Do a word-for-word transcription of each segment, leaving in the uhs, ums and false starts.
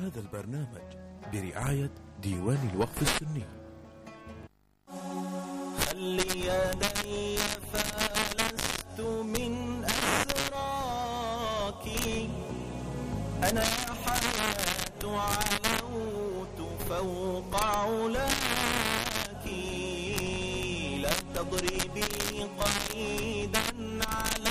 هذا البرنامج برعاية ديوان الوقف السني. خلي يدي فلست من أسراكي، أنا حياة علوت فوق علاك، لا تضربي قيدا على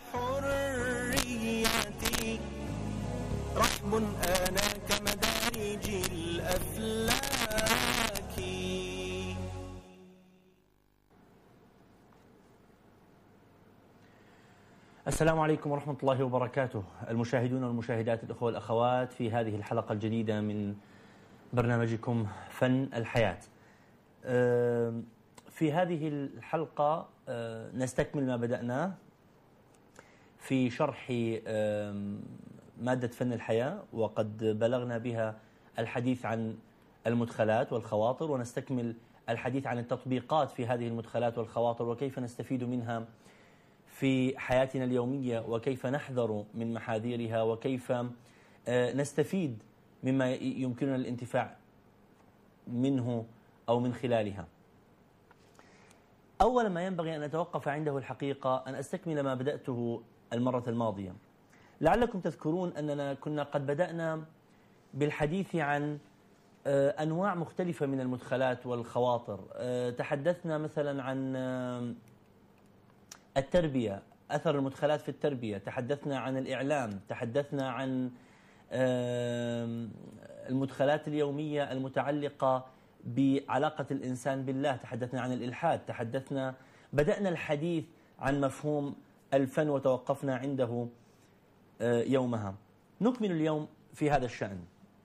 حريتي، رحم أنا كمدارج الأفلاك. السلام عليكم ورحمة الله وبركاته، المشاهدون والمشاهدات، الأخوة والأخوات، في هذه الحلقة الجديدة من برنامجكم فن الحياة. في هذه الحلقة نستكمل ما بدأناه في شرح مادة فن الحياة، وقد بلغنا بها الحديث عن المدخلات والخواطر، ونستكمل الحديث عن التطبيقات في هذه المدخلات والخواطر وكيف نستفيد منها في حياتنا اليومية، وكيف نحذر من محاذيرها، وكيف نستفيد مما يمكننا الانتفاع منه أو من خلالها. أول ما ينبغي أن أتوقف عنده الحقيقة أن أستكمل ما بدأته المرة الماضية. لعلكم تذكرون أننا كنا قد بدأنا بالحديث عن أنواع مختلفة من المدخلات والخواطر. تحدثنا مثلا عن التربية، أثر المدخلات في التربية، تحدثنا عن الإعلام، تحدثنا عن المدخلات اليومية المتعلقة بعلاقة الإنسان بالله، تحدثنا عن الإلحاد، تحدثنا بدأنا الحديث عن مفهوم الفن وتوقفنا عنده يومها. نكمل اليوم في هذا الشأن.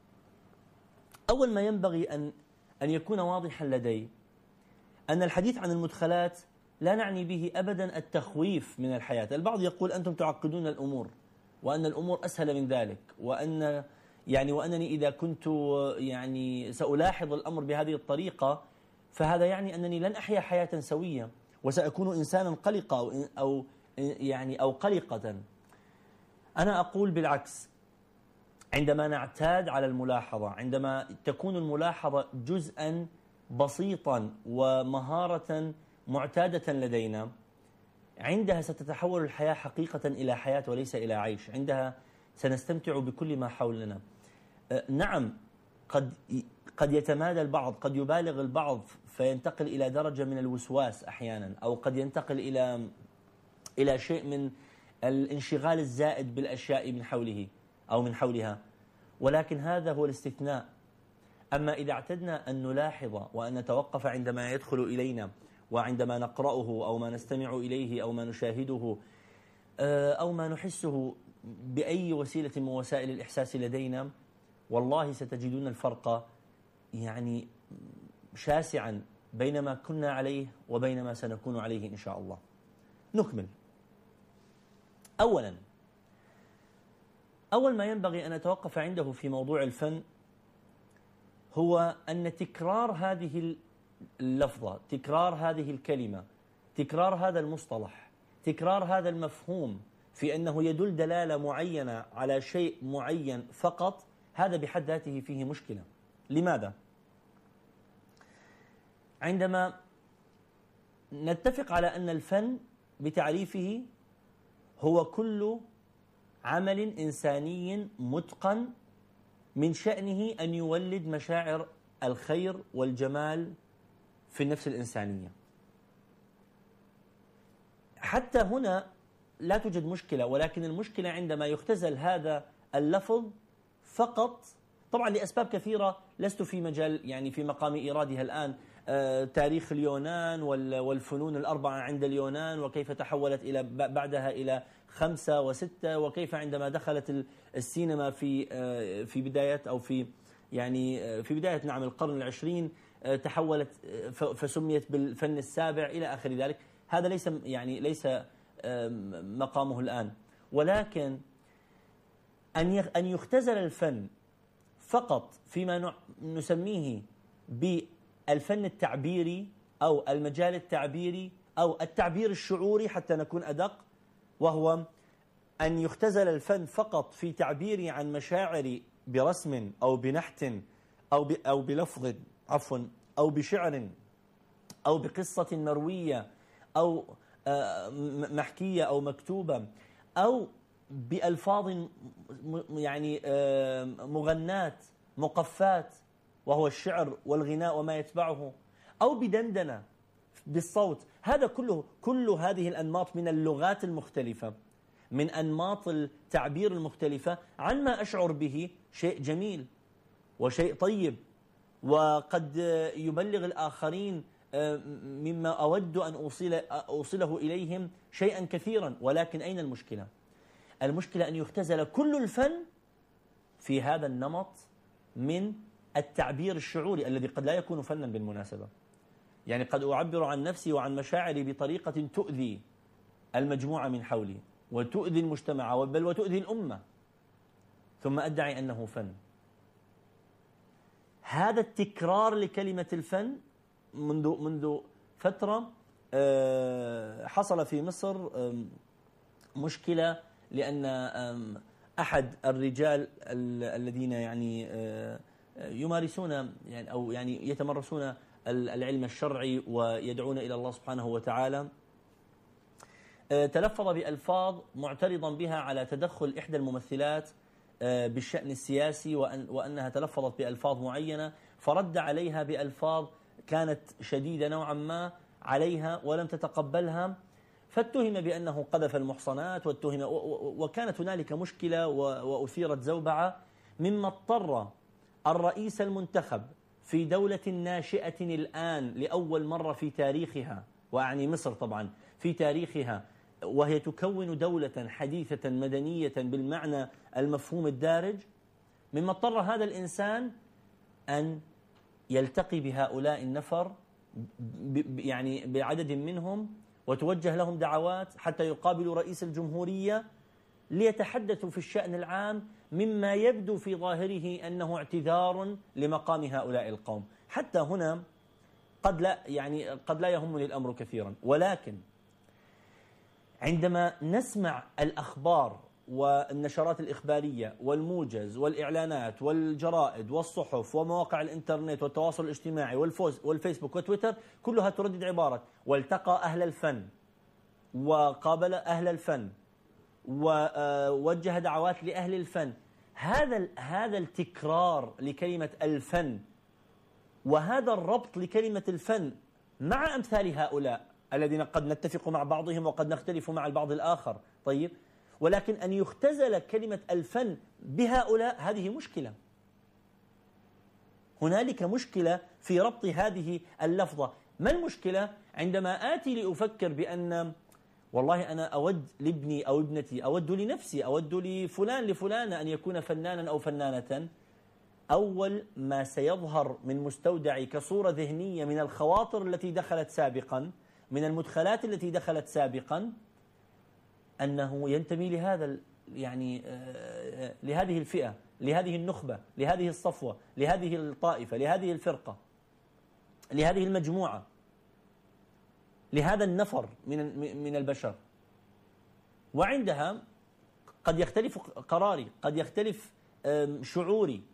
أول ما ينبغي أن أن يكون واضحا لدي أن الحديث عن المدخلات لا نعني به أبدا التخويف من الحياة. البعض يقول أنتم تعقدون الأمور، وأن الأمور أسهل من ذلك، وأن يعني وأنني إذا كنت يعني سألاحظ الأمر بهذه الطريقة فهذا يعني أنني لن أحيا حياة سوية، وسأكون إنسانا قلقا أو, أو يعني أو قلقة. أنا أقول بالعكس، عندما نعتاد على الملاحظة، عندما تكون الملاحظة جزءا بسيطا ومهارة معتادة لدينا، عندها ستتحول الحياة حقيقة إلى حياة وليس إلى عيش. عندها سنستمتع بكل ما حولنا. نعم، قد قد يتمادى البعض، قد يبالغ البعض فينتقل إلى درجة من الوسواس أحيانا، أو قد ينتقل إلى إلى شيء من الانشغال الزائد بالأشياء من حوله أو من حولها، ولكن هذا هو الاستثناء. أما إذا اعتدنا أن نلاحظ وأن نتوقف عندما يدخل إلينا، وعندما نقرأه أو ما نستمع إليه أو ما نشاهده أو ما نحسه بأي وسيلة من وسائل الإحساس لدينا، والله ستجدون الفرق يعني شاسعا بين ما كنا عليه وبين ما سنكون عليه إن شاء الله. نكمل. أولا، أول ما ينبغي أن أتوقف عنده في موضوع الفن هو أن تكرار هذه اللفظة، تكرار هذه الكلمة، تكرار هذا المصطلح، تكرار هذا المفهوم في أنه يدل دلالة معينة على شيء معين فقط، هذا بحد ذاته فيه مشكلة. لماذا؟ عندما نتفق على أن الفن بتعريفه هو كل عمل إنساني متقن من شأنه أن يولد مشاعر الخير والجمال في النفس الإنسانية، حتى هنا لا توجد مشكلة، ولكن المشكلة عندما يختزل هذا اللفظ فقط، طبعا لأسباب كثيرة لست في مجال يعني في مقام إيرادها الآن، آه تاريخ اليونان والفنون الأربعة عند اليونان، وكيف تحولت إلى بعدها إلى خمسة وستة، وكيف عندما دخلت السينما في آه في بداية أو في يعني آه في بداية نعم القرن العشرين آه تحولت فسميت بالفن السابع إلى آخر ذلك. هذا ليس يعني ليس آه مقامه الآن، ولكن أن أن يختزل الفن فقط فيما نسميه بالفن التعبيري أو المجال التعبيري أو التعبير الشعوري حتى نكون أدق، وهو أن يختزل الفن فقط في تعبيري عن مشاعري برسم أو بنحت أو أو بلفظ عفوا أو بشعر أو بقصة مروية أو محكية أو مكتوبة أو بألفاظ يعني مغنات مقفات وهو الشعر والغناء وما يتبعه، أو بدندنة بالصوت. هذا كله كل هذه الأنماط من اللغات المختلفة، من أنماط التعبير المختلفة عن ما أشعر به شيء جميل وشيء طيب، وقد يبلغ الآخرين مما أود أن أوصل أوصله إليهم شيئا كثيرا. ولكن أين المشكلة؟ المشكلة أن يختزل كل الفن في هذا النمط من التعبير الشعوري الذي قد لا يكون فنا بالمناسبة. يعني قد أعبر عن نفسي وعن مشاعري بطريقة تؤذي المجموعة من حولي وتؤذي المجتمع بل وتؤذي الأمة، ثم أدعي أنه فن. هذا التكرار لكلمة الفن منذ منذ فترة حصل في مصر مشكلة، لأن أحد الرجال الذين يعني يمارسون يعني أو يعني يتمرسون العلم الشرعي ويدعون إلى الله سبحانه وتعالى تلفظ بألفاظ معترضا بها على تدخل إحدى الممثلات بالشأن السياسي، وأن وأنها تلفظت بألفاظ معينة، فرد عليها بألفاظ كانت شديدة نوعا ما عليها ولم تتقبلها، فاتهم بأنه قذف المحصنات واتهم، وكانت هنالك مشكلة وأثيرت زوبعة، مما اضطر الرئيس المنتخب في دولة ناشئة الآن لأول مرة في تاريخها، وأعني مصر طبعا في تاريخها، وهي تكون دولة حديثة مدنية بالمعنى المفهوم الدارج، مما اضطر هذا الإنسان أن يلتقي بهؤلاء النفر يعني بعدد منهم وتوجه لهم دعوات حتى يقابلوا رئيس الجمهورية ليتحدثوا في الشأن العام، مما يبدو في ظاهره أنه اعتذار لمقام هؤلاء القوم. حتى هنا قد لا يعني قد لا يهمني الأمر كثيرا، ولكن عندما نسمع الأخبار والنشرات الإخبارية والموجز والإعلانات والجرائد والصحف ومواقع الإنترنت والتواصل الاجتماعي والفيسبوك وتويتر، كلها تردد عبارة والتقى أهل الفن وقابل أهل الفن ووجه دعوات لأهل الفن، هذا هذا التكرار لكلمة الفن وهذا الربط لكلمة الفن مع أمثال هؤلاء الذين قد نتفق مع بعضهم وقد نختلف مع البعض الآخر، طيب، ولكن أن يختزل كلمة الفن بهؤلاء هذه مشكلة. هنالك مشكلة في ربط هذه اللفظة. ما المشكلة؟ عندما آتي لأفكر بأن والله أنا أود لابني أو ابنتي، أود لنفسي، أود لفلان لفلانة أن يكون فنانا أو فنانة، أول ما سيظهر من مستودعي كصورة ذهنية من الخواطر التي دخلت سابقا، من المدخلات التي دخلت سابقا، أنه ينتمي لهذا يعني لهذه الفئة، لهذه النخبة، لهذه الصفوة، لهذه الطائفة، لهذه الفرقة، لهذه المجموعة، لهذا النفر من من البشر. وعندها قد يختلف قراري، قد يختلف شعوري.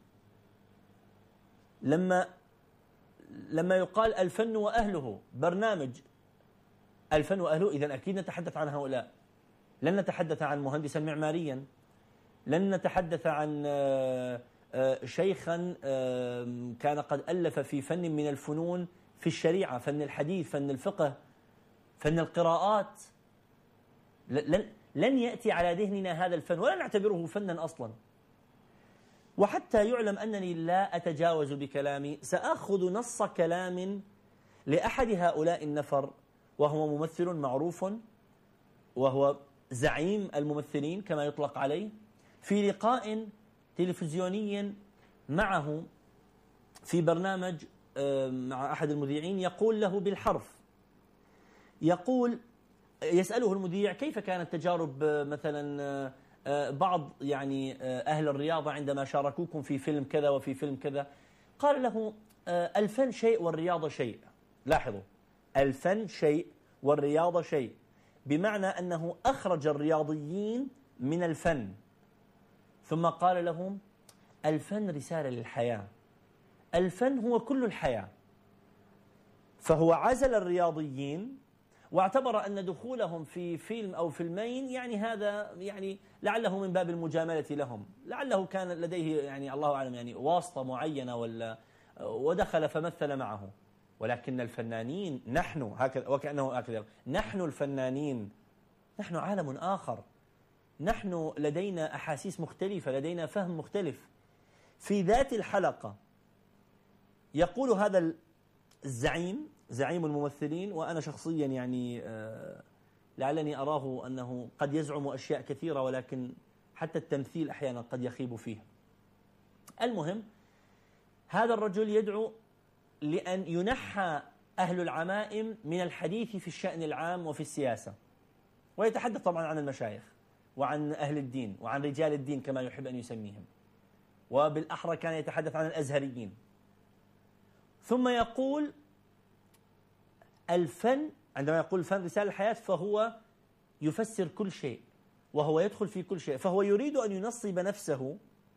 لما لما يقال الفن وأهله برنامج الفن وأهله، إذن أكيد نتحدث عن هؤلاء، لن نتحدث عن مهندسا معماريا، لن نتحدث عن شيخا كان قد ألف في فن من الفنون في الشريعة، فن الحديث، فن الفقه، فن القراءات. لن لن يأتي على ذهننا هذا الفن ولا نعتبره فنا أصلا. وحتى يعلم أنني لا أتجاوز بكلامي، سأخذ نص كلام لأحد هؤلاء النفر، وهو ممثل معروف وهو زعيم الممثلين كما يطلق عليه، في لقاء تلفزيوني معه في برنامج مع أحد المذيعين، يقول له بالحرف، يقول يسأله المذيع كيف كانت تجارب مثلا بعض يعني أهل الرياضة عندما شاركوكم في فيلم كذا وفي فيلم كذا. قال له الفن شيء والرياضة شيء. لاحظوا، الفن شيء والرياضة شيء، بمعنى أنه أخرج الرياضيين من الفن، ثم قال لهم الفن رسالة للحياة، الفن هو كل الحياة. فهو عزل الرياضيين واعتبر أن دخولهم في فيلم أو فيلمين يعني هذا يعني لعله من باب المجاملة لهم، لعله كان لديه يعني الله أعلم يعني واسطة معينة ولا ودخل فمثل معه. ولكن الفنانين نحن هكذا، وكأنه هكذا نحن الفنانين نحن عالم آخر، نحن لدينا أحاسيس مختلفة، لدينا فهم مختلف. في ذات الحلقة يقول هذا الزعيم زعيم الممثلين، وأنا شخصيا يعني لعلني أراه أنه قد يزعم أشياء كثيرة ولكن حتى التمثيل أحيانا قد يخيب فيه. المهم هذا الرجل يدعو لأن ينحى أهل العمائم من الحديث في الشأن العام وفي السياسة، ويتحدث طبعا عن المشايخ وعن أهل الدين وعن رجال الدين كما يحب أن يسميهم، وبالأحرى كان يتحدث عن الأزهريين. ثم يقول الفن، عندما يقول الفن رسالة الحياة فهو يفسر كل شيء وهو يدخل في كل شيء، فهو يريد أن ينصب نفسه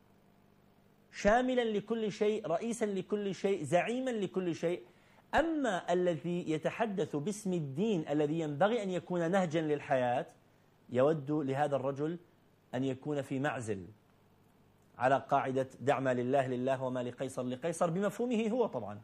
شاملا لكل شيء، رئيسا لكل شيء، زعيما لكل شيء. أما الذي يتحدث باسم الدين الذي ينبغي أن يكون نهجا للحياة يود لهذا الرجل أن يكون في معزل على قاعدة دع ما لله لله وما لقيصر لقيصر بمفهومه هو طبعا.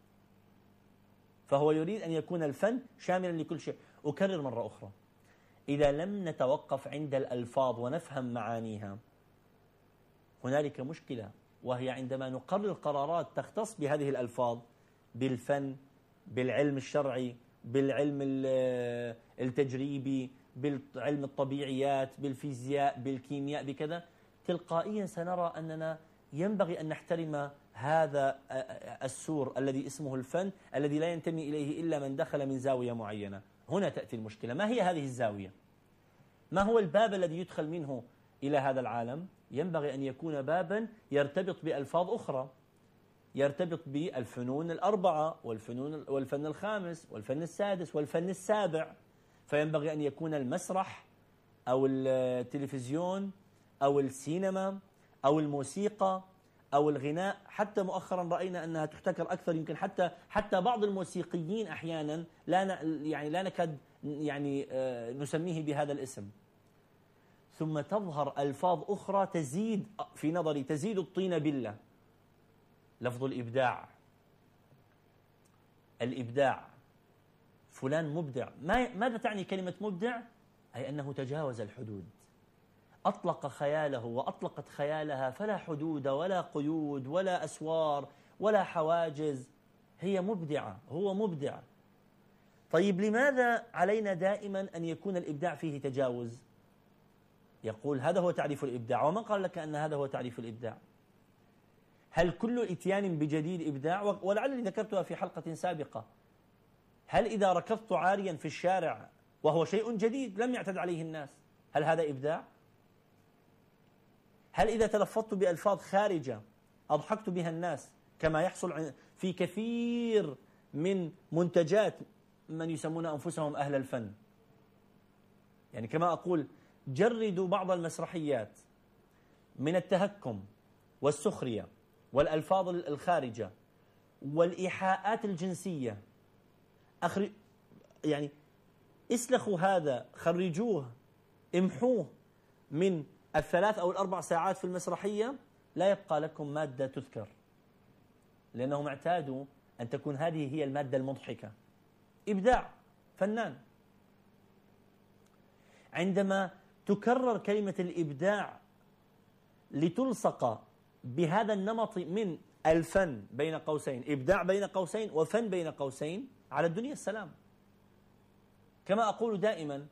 فهو يريد أن يكون الفن شاملا لكل شيء. أكرر مرة أخرى، إذا لم نتوقف عند الألفاظ ونفهم معانيها هنالك مشكلة، وهي عندما نقرر قرارات تختص بهذه الألفاظ، بالفن، بالعلم الشرعي، بالعلم التجريبي، بالعلم الطبيعيات، بالفيزياء، بالكيمياء، بكذا، تلقائيا سنرى أننا ينبغي أن نحترم هذا السور الذي اسمه الفن، الذي لا ينتمي إليه إلا من دخل من زاوية معينة. هنا تأتي المشكلة. ما هي هذه الزاوية؟ ما هو الباب الذي يدخل منه إلى هذا العالم؟ ينبغي أن يكون بابا يرتبط بألفاظ أخرى، يرتبط بالفنون الأربعة والفنون والفن الخامس والفن السادس والفن السابع. فينبغي أن يكون المسرح أو التلفزيون أو السينما أو الموسيقى أو الغناء. حتى مؤخرا رأينا أنها تحتكر أكثر، يمكن حتى حتى بعض الموسيقيين أحيانا لا يعني لا نكاد يعني نسميه بهذا الاسم. ثم تظهر ألفاظ أخرى تزيد في نظري تزيد الطين بلة. لفظ الإبداع، الإبداع، فلان مبدع. ماذا تعني كلمة مبدع؟ أي أنه تجاوز الحدود، أطلق خياله وأطلقت خيالها، فلا حدود ولا قيود ولا أسوار ولا حواجز. هي مبدعة، هو مبدع. طيب لماذا علينا دائما أن يكون الإبداع فيه تجاوز؟ يقول هذا هو تعريف الإبداع. ومن قال لك أن هذا هو تعريف الإبداع؟ هل كل إتيان بجديد إبداع؟ ولعلني ذكرتها في حلقة سابقة. هل إذا ركضت عاريا في الشارع وهو شيء جديد لم يعتد عليه الناس، هل هذا إبداع؟ هل إذا تلفظت بألفاظ خارجة أضحكت بها الناس كما يحصل في كثير من منتجات من يسمون أنفسهم أهل الفن؟ يعني كما أقول جردوا بعض المسرحيات من التهكم والسخرية والألفاظ الخارجة والإيحاءات الجنسية، أخر... يعني اسلخوا هذا، خرجوه، امحوه من الثلاث أو الأربع ساعات في المسرحية، لا يبقى لكم مادة تذكر، لأنهم اعتادوا أن تكون هذه هي المادة المضحكة. إبداع، فنان. عندما تكرر كلمة الإبداع لتلصق بهذا النمط من الفن بين قوسين، إبداع بين قوسين وفن بين قوسين، على الدنيا السلام. كما أقول دائما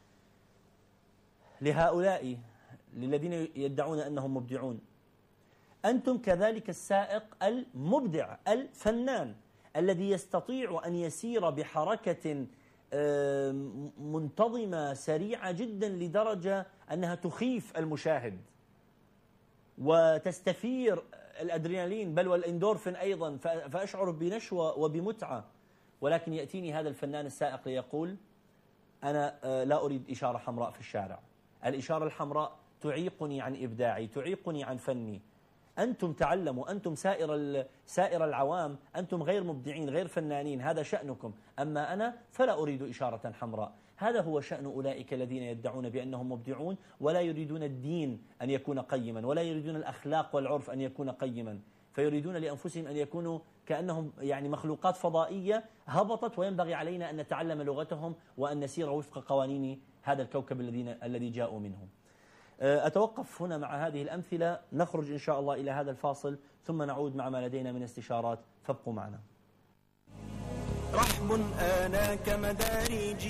لهؤلاء للذين يدعون أنهم مبدعون، أنتم كذلك السائق المبدع الفنان الذي يستطيع أن يسير بحركة منتظمة سريعة جدا لدرجة أنها تخيف المشاهد وتستثير الأدرينالين بل والإندورفين أيضا، فأشعر بنشوة وبمتعة. ولكن يأتيني هذا الفنان السائق ليقول أنا لا أريد إشارة حمراء في الشارع، الإشارة الحمراء تعيقني عن إبداعي، تعيقني عن فني. أنتم تعلموا، أنتم سائر سائر العوام، أنتم غير مبدعين غير فنانين، هذا شأنكم، أما أنا فلا أريد إشارة حمراء. هذا هو شأن أولئك الذين يدعون بأنهم مبدعون ولا يريدون الدين أن يكون قيما، ولا يريدون الأخلاق والعرف أن يكون قيما، فيريدون لأنفسهم أن يكونوا كأنهم يعني مخلوقات فضائية هبطت، وينبغي علينا أن نتعلم لغتهم وأن نسير وفق قوانين هذا الكوكب الذي جاءوا منه. أتوقف هنا مع هذه الأمثلة، نخرج إن شاء الله إلى هذا الفاصل ثم نعود مع ما لدينا من استشارات، فابقوا معنا. رحب آناك مدارج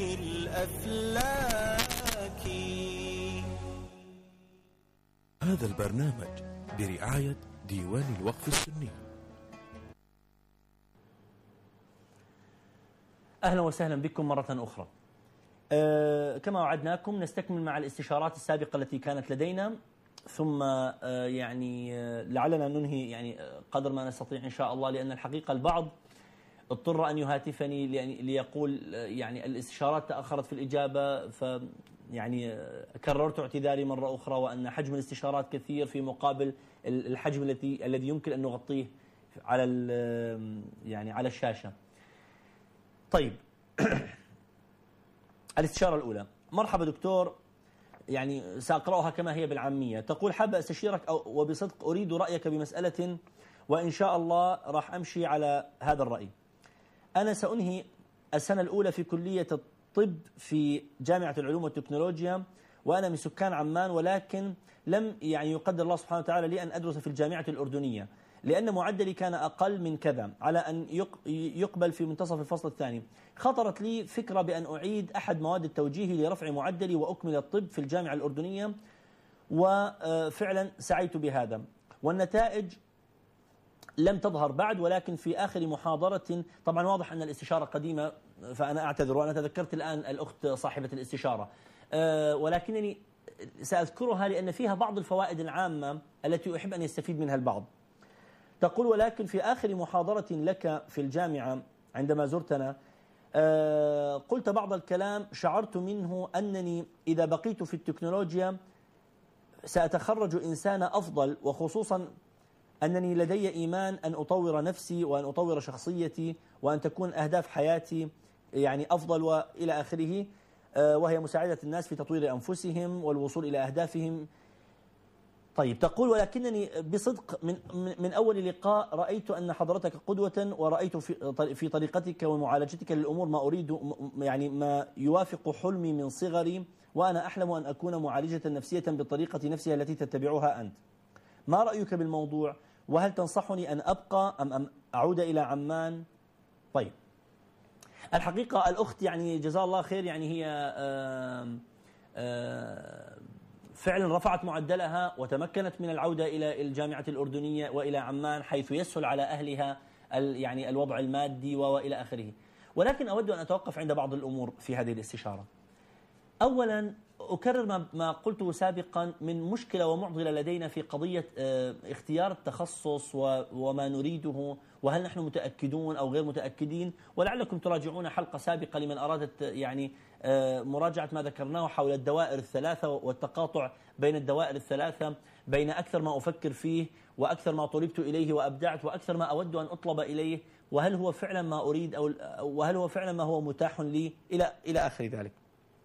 الأفلاك. هذا البرنامج برعاية ديوان الوقف السني. أهلا وسهلا بكم مرة أخرى. أه كما وعدناكم نستكمل مع الاستشارات السابقة التي كانت لدينا، ثم أه يعني أه لعلنا ننهي يعني قدر ما نستطيع إن شاء الله، لأن الحقيقة البعض اضطر أن يهاتفني ليقول يعني الاستشارات تأخرت في الإجابة، ف يعني كررت اعتذاري مرة أخرى، وأن حجم الاستشارات كثير في مقابل الحجم الذي الذي يمكن أن نغطيه على يعني على الشاشة. طيب الاستشارة الأولى: مرحبا دكتور، يعني سأقرأها كما هي بالعامية. تقول: حابة أستشيرك أو وبصدق أريد رأيك بمسألة، وإن شاء الله راح أمشي على هذا الرأي. أنا سأنهي السنة الأولى في كلية الطب في جامعة العلوم والتكنولوجيا، وأنا من سكان عمان، ولكن لم يعني يقدر الله سبحانه وتعالى لي أن أدرس في الجامعة الأردنية، لأن معدلي كان أقل من كذا على أن يقبل في منتصف الفصل الثاني. خطرت لي فكرة بأن أعيد أحد مواد التوجيه لرفع معدلي وأكمل الطب في الجامعة الأردنية، وفعلا سعيت بهذا، والنتائج لم تظهر بعد، ولكن في آخر محاضرة، طبعا واضح أن الاستشارة قديمة فأنا أعتذر، وأنا تذكرت الآن الأخت صاحبة الاستشارة، ولكنني سأذكرها لأن فيها بعض الفوائد العامة التي أحب أن يستفيد منها البعض. تقول: ولكن في آخر محاضرة لك في الجامعة عندما زرتنا قلت بعض الكلام شعرت منه أنني إذا بقيت في التكنولوجيا سأتخرج إنسانا أفضل، وخصوصا أنني لدي إيمان أن أطور نفسي وأن أطور شخصيتي وأن تكون أهداف حياتي يعني أفضل وإلى آخره، وهي مساعدة الناس في تطوير أنفسهم والوصول إلى أهدافهم. طيب، تقول: ولكنني بصدق من من أول لقاء رأيت أن حضرتك قدوة، ورأيت في في طريقتك ومعالجتك للأمور ما أريد، يعني ما يوافق حلمي من صغري، وأنا أحلم أن أكون معالجة نفسية بالطريقة نفسها التي تتبعها أنت. ما رأيك بالموضوع؟ وهل تنصحني أن أبقى أم أم أعود إلى عمان؟ طيب، الحقيقة الأخت يعني جزاها الله خير، يعني هي آآ آآ فعلا رفعت معدلها وتمكنت من العودة إلى الجامعة الأردنية وإلى عمان، حيث يسهل على أهلها يعني الوضع المادي وإلى آخره. ولكن أود أن أتوقف عند بعض الأمور في هذه الاستشارة. أولا أكرر ما قلته سابقا من مشكلة ومعضلة لدينا في قضية اختيار التخصص وما نريده، وهل نحن متأكدون أو غير متأكدين. ولعلكم تراجعون حلقة سابقة لمن أرادت يعني مراجعة ما ذكرناه حول الدوائر الثلاثة والتقاطع بين الدوائر الثلاثة، بين أكثر ما أفكر فيه وأكثر ما طلبت إليه وأبدعت وأكثر ما أود أن أطلب إليه، وهل هو فعلا ما أريد أو وهل هو فعلا ما هو متاح لي إلى إلى آخر ذلك.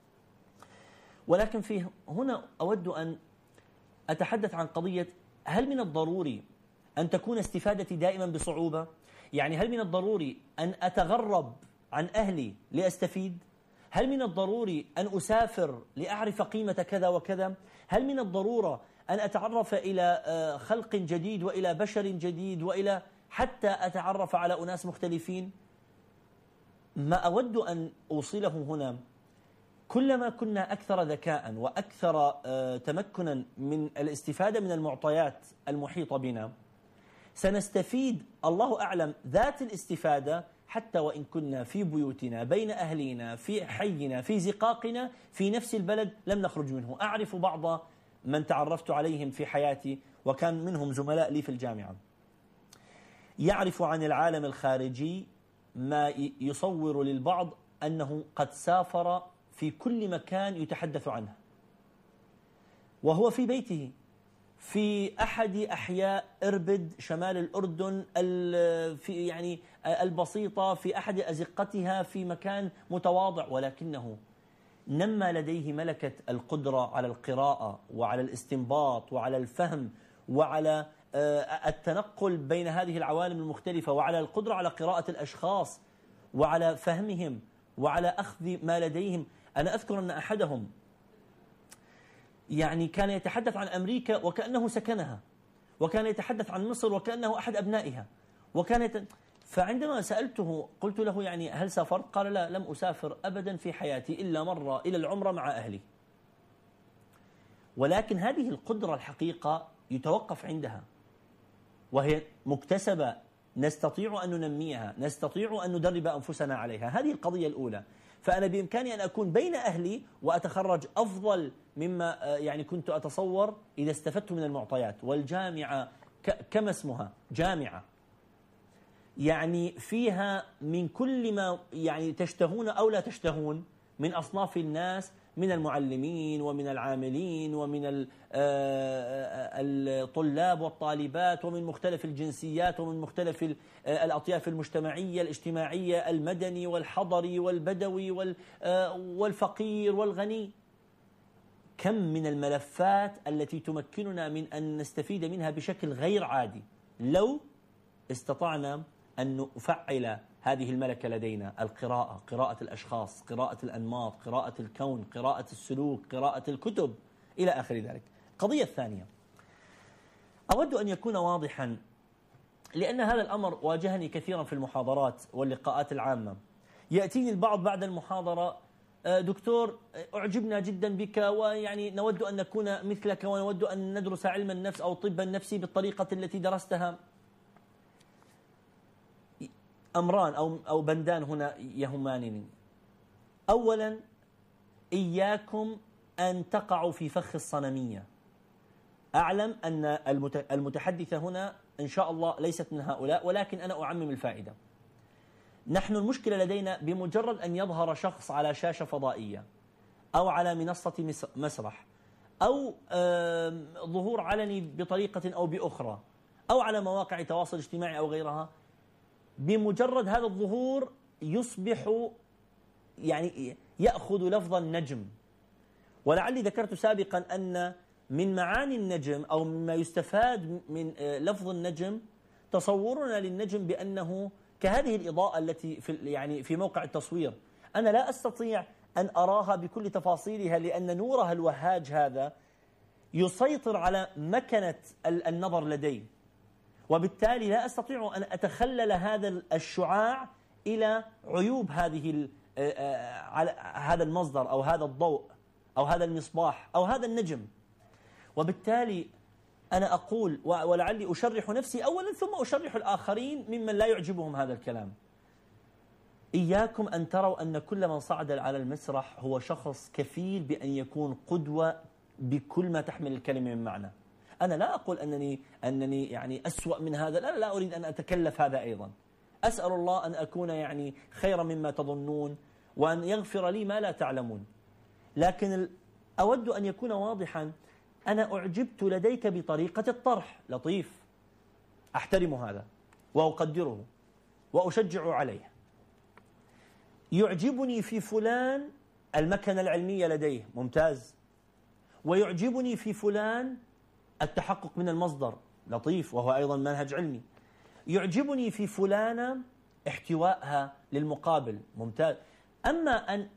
ولكن فيه هنا أود أن أتحدث عن قضية: هل من الضروري أن تكون استفادتي دائما بصعوبة؟ يعني هل من الضروري أن أتغرب عن أهلي لأستفيد؟ هل من الضروري أن أسافر لأعرف قيمة كذا وكذا؟ هل من الضرورة أن أتعرف إلى خلق جديد وإلى بشر جديد وإلى حتى أتعرف على أناس مختلفين؟ ما أود أن أوصله هنا: كلما كنا أكثر ذكاء وأكثر تمكنا من الاستفادة من المعطيات المحيطة بنا، سنستفيد الله أعلم ذات الاستفادة، حتى وإن كنا في بيوتنا بين أهلنا في حينا في زقاقنا في نفس البلد لم نخرج منه. أعرف بعض من تعرفت عليهم في حياتي وكان منهم زملاء لي في الجامعة، يعرف عن العالم الخارجي ما يصور للبعض أنه قد سافر في كل مكان يتحدث عنه وهو في بيته، في أحد أحياء إربد شمال الأردن في يعني البسيطة، في أحد أزقتها، في مكان متواضع، ولكنه نمى لديه ملكة القدرة على القراءة وعلى الاستنباط وعلى الفهم وعلى التنقل بين هذه العوالم المختلفة، وعلى القدرة على قراءة الأشخاص وعلى فهمهم وعلى أخذ ما لديهم. أنا أذكر أن أحدهم يعني كان يتحدث عن أمريكا وكأنه سكنها، وكان يتحدث عن مصر وكأنه أحد أبنائها، وكان يت... فعندما سألته قلت له يعني هل سافرت؟ قال لا، لم أسافر أبدا في حياتي إلا مرة إلى العمرة مع أهلي. ولكن هذه القدرة الحقيقة يتوقف عندها، وهي مكتسبة، نستطيع أن ننميها، نستطيع أن ندرب أنفسنا عليها. هذه القضية الأولى. فأنا بإمكاني أن أكون بين أهلي وأتخرج أفضل مما يعني كنت أتصور إذا استفدت من المعطيات. والجامعة كما اسمها جامعة، يعني فيها من كل ما يعني تشتهون أو لا تشتهون من أصناف الناس، من المعلمين ومن العاملين ومن الطلاب والطالبات ومن مختلف الجنسيات ومن مختلف الأطياف المجتمعية الاجتماعية، المدني والحضري والبدوي والفقير والغني. كم من الملفات التي تمكننا من أن نستفيد منها بشكل غير عادي لو استطعنا أن نفعل هذه الملكة لدينا: القراءة، قراءة الأشخاص، قراءة الأنماط، قراءة الكون، قراءة السلوك، قراءة الكتب إلى آخر ذلك. القضية الثانية أود أن يكون واضحا، لأن هذا الأمر واجهني كثيرا في المحاضرات واللقاءات العامة. يأتيني البعض بعد المحاضرة: دكتور أعجبنا جدا بك، ويعني نود أن نكون مثلك، ونود أن ندرس علم النفس أو طب النفسي بالطريقة التي درستها. أمران أو أو بندان هنا يهمانني. أولا، إياكم أن تقعوا في فخ الصنمية. أعلم أن المتحدثة هنا إن شاء الله ليست من هؤلاء، ولكن أنا أعمم الفائدة. نحن المشكلة لدينا بمجرد أن يظهر شخص على شاشة فضائية أو على منصة مسرح أو ظهور علني بطريقة أو بأخرى أو على مواقع تواصل اجتماعي أو غيرها، بمجرد هذا الظهور يصبح يعني يأخذ لفظ النجم. ولعلي ذكرت سابقا أن من معاني النجم أو مما يستفاد من لفظ النجم تصورنا للنجم بأنه كهذه الإضاءة التي في يعني في موقع التصوير. أنا لا أستطيع أن أراها بكل تفاصيلها، لأن نورها الوهاج هذا يسيطر على مكنة النظر لدي، وبالتالي لا أستطيع أن أتخلل هذا الشعاع إلى عيوب هذه هذا المصدر أو هذا الضوء أو هذا المصباح أو هذا النجم. وبالتالي أنا أقول، ولعلي أشرح نفسي أولا ثم أشرح الآخرين ممن لا يعجبهم هذا الكلام: إياكم أن تروا أن كل من صعد على المسرح هو شخص كفيل بأن يكون قدوة بكل ما تحمل الكلمة من معنى. أنا لا أقول أنني أنني يعني أسوأ من هذا، لا لا أريد أن أتكلف هذا أيضا. أسأل الله أن أكون يعني خيرا مما تظنون، وأن يغفر لي ما لا تعلمون. لكن أود أن يكون واضحا: أنا أعجبت لديك بطريقة الطرح، لطيف، أحترم هذا وأقدره وأشجع عليه. يعجبني في فلان المكنة العلمية لديه، ممتاز. ويعجبني في فلان التحقق من المصدر، لطيف، وهو أيضا منهج علمي. يعجبني في فلانة احتوائها للمقابل، ممتاز. أما أن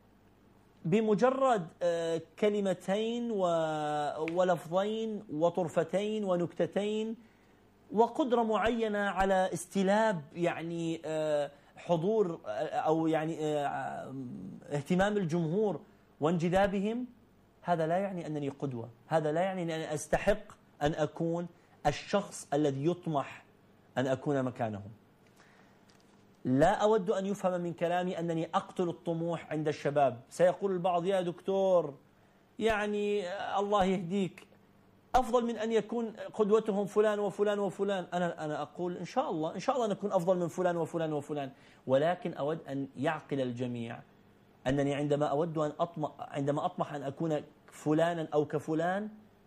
بمجرد كلمتين ولفظين وطرفتين ونكتتين وقدرة معينة على استلاب يعني حضور أو يعني اهتمام الجمهور وانجذابهم، هذا لا يعني أنني قدوة، هذا لا يعني أنني أستحق أن أكون الشخص الذي يطمح أن أكون مكانه. لا أود أن يفهم من كلامي أنني أقتل الطموح عند الشباب. سيقول البعض: يا دكتور يعني الله يهديك، أفضل من أن يكون قدوتهم فلان وفلان وفلان. أنا أنا أقول إن شاء الله إن شاء الله نكون أفضل من فلان وفلان وفلان، ولكن أود أن يعقل الجميع أنني عندما أود أن أطمح عندما أطمح أن أكون فلانا أو كفلان،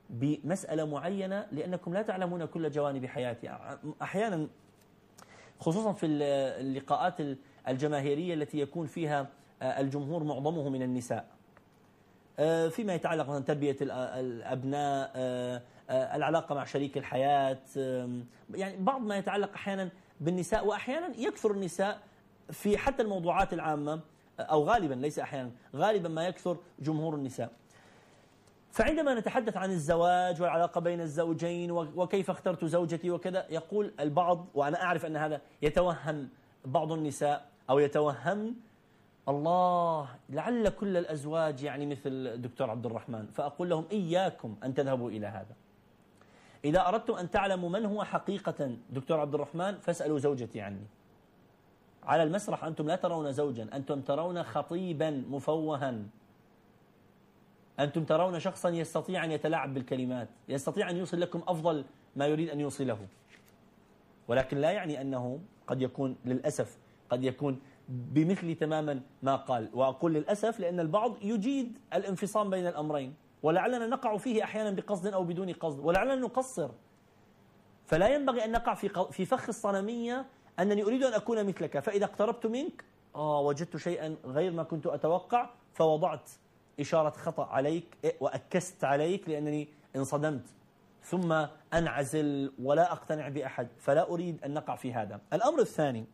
بمسألة معينة لأنكم لا تعلمون كل جوانب حياتي. أحيانا خصوصا في اللقاءات الجماهيرية التي يكون فيها الجمهور معظمه من النساء، فيما يتعلق مثلا تربية الأبناء، العلاقة مع شريك الحياة، يعني بعض ما يتعلق أحيانا بالنساء، وأحيانا يكثر النساء في حتى الموضوعات العامة، أو غالبا ليس أحيانا، غالبا ما يكثر جمهور النساء. فعندما نتحدث عن الزواج والعلاقة بين الزوجين وكيف اخترت زوجتي وكذا، يقول البعض، وأنا أعرف أن هذا يتوهم بعض النساء أو يتوهم الله لعل كل الأزواج يعني مثل الدكتور عبد الرحمن، فأقول لهم إياكم أن تذهبوا إلى هذا. إذا أردتم أن تعلموا من هو حقيقة دكتور عبد الرحمن فاسألوا زوجتي عني. على المسرح أنتم لا ترون زوجا، أنتم ترون خطيبا مفوها، أنتم ترون شخصا يستطيع أن يتلاعب بالكلمات، يستطيع أن يوصل لكم أفضل ما يريد أن يوصله، ولكن لا يعني أنه قد يكون للأسف قد يكون بمثل تماما ما قال. وأقول للأسف لأن البعض يجيد الانفصام بين الأمرين، ولعلنا نقع فيه أحيانا بقصد أو بدون قصد، ولعلنا نقصر. فلا ينبغي أن نقع في في فخ الصنمية أنني أريد أن أكون مثلك، فإذا اقتربت منك آه وجدت شيئا غير ما كنت أتوقع فوضعت إشارة خطأ عليك وأكست عليك لأنني انصدمت، ثم أنعزل ولا أقتنع بأحد. فلا أريد أن نقع في هذا. الأمر الثاني،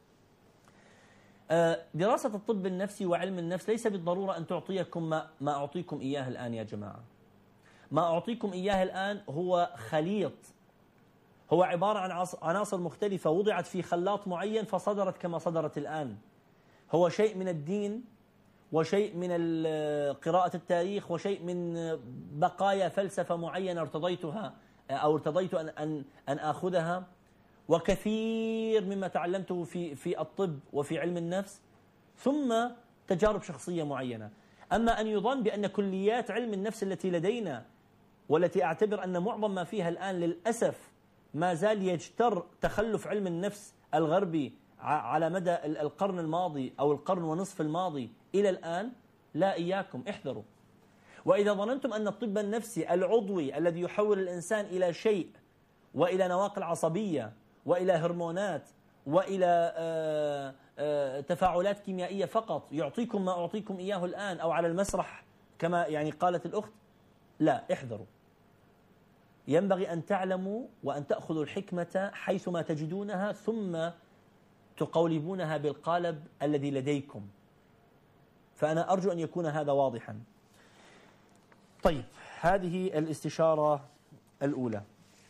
دراسة الطب النفسي وعلم النفس ليس بالضرورة أن تعطيكم ما, ما أعطيكم إياه الآن يا جماعة. ما أعطيكم إياه الآن هو خليط، هو عبارة عن عناصر مختلفة وضعت في خلاط معين فصدرت كما صدرت الآن. هو شيء من الدين، وشيء من قراءة التاريخ، وشيء من بقايا فلسفة معينة ارتضيتها أو ارتضيت أن أن أن آخذها، وكثير مما تعلمته في في الطب وفي علم النفس، ثم تجارب شخصية معينة. أما أن يظن بأن كليات علم النفس التي لدينا، والتي أعتبر أن معظم ما فيها الآن للأسف ما زال يجتر تخلف علم النفس الغربي على مدى القرن الماضي أو القرن ونصف الماضي إلى الآن، لا، إياكم احذروا. وإذا ظننتم أن الطب النفسي العضوي الذي يحول الإنسان إلى شيء، وإلى نواقل عصبية، وإلى هرمونات، وإلى آآ آآ تفاعلات كيميائية فقط يعطيكم ما أعطيكم إياه الآن أو على المسرح كما يعني قالت الأخت، لا، احذروا. ينبغي أن تعلموا وأن تأخذوا الحكمة حيثما تجدونها، ثم تقولبونها بالقالب الذي لديكم. فأنا أرجو أن يكون هذا واضحا. طيب، هذه الاستشارة الأولى.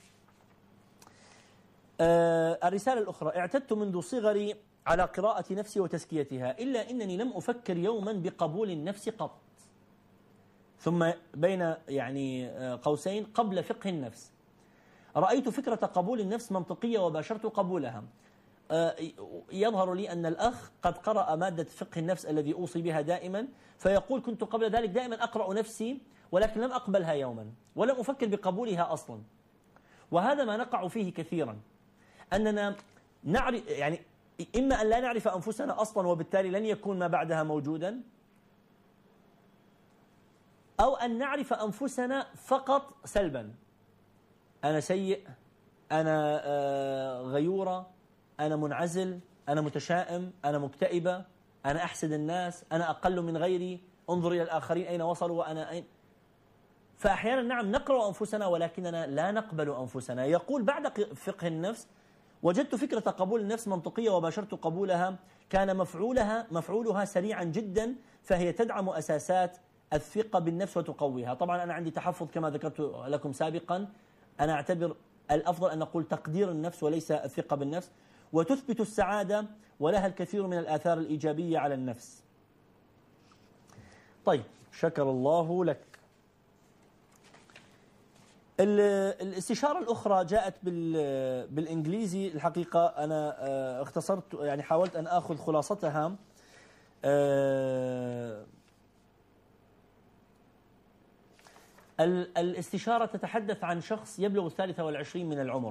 آه الرسالة الأخرى: اعتدت منذ صغري على قراءة نفسي وتزكيتها، إلا أنني لم أفكر يوما بقبول النفس قط. ثم بين يعني قوسين قبل فقه النفس. رأيت فكرة قبول النفس منطقية وباشرت قبولها. يظهر لي أن الأخ قد قرأ مادة فقه النفس الذي أوصي بها دائما، فيقول: كنت قبل ذلك دائما أقرأ نفسي ولكن لم أقبلها يوما ولم أفكر بقبولها أصلا. وهذا ما نقع فيه كثيرا، أننا نعرف يعني إما أن لا نعرف أنفسنا أصلا وبالتالي لن يكون ما بعدها موجودا، أو أن نعرف أنفسنا فقط سلبا. أنا سيء، أنا غيورة، أنا منعزل، أنا متشائم، أنا مكتئبة، أنا أحسد الناس، أنا أقل من غيري، انظر إلى الآخرين أين وصلوا وأنا أين. فأحيانا نعم نقرأ أنفسنا ولكننا لا نقبل أنفسنا. يقول بعد فقه النفس: وجدت فكرة قبول النفس منطقية وباشرت قبولها، كان مفعولها مفعولها سريعا جدا، فهي تدعم أساسات الثقة بالنفس وتقويها. طبعا أنا عندي تحفظ كما ذكرت لكم سابقا، أنا أعتبر الأفضل أن نقول تقدير النفس وليس الثقة بالنفس. وتثبت السعادة ولها الكثير من الآثار الإيجابية على النفس. طيب، شكر الله لك. الاستشارة الأخرى جاءت بالإنجليزي. الحقيقة أنا اختصرت، يعني حاولت أن أخذ خلاصتها. الاستشارة تتحدث عن شخص يبلغ الثالثة والعشرين من العمر،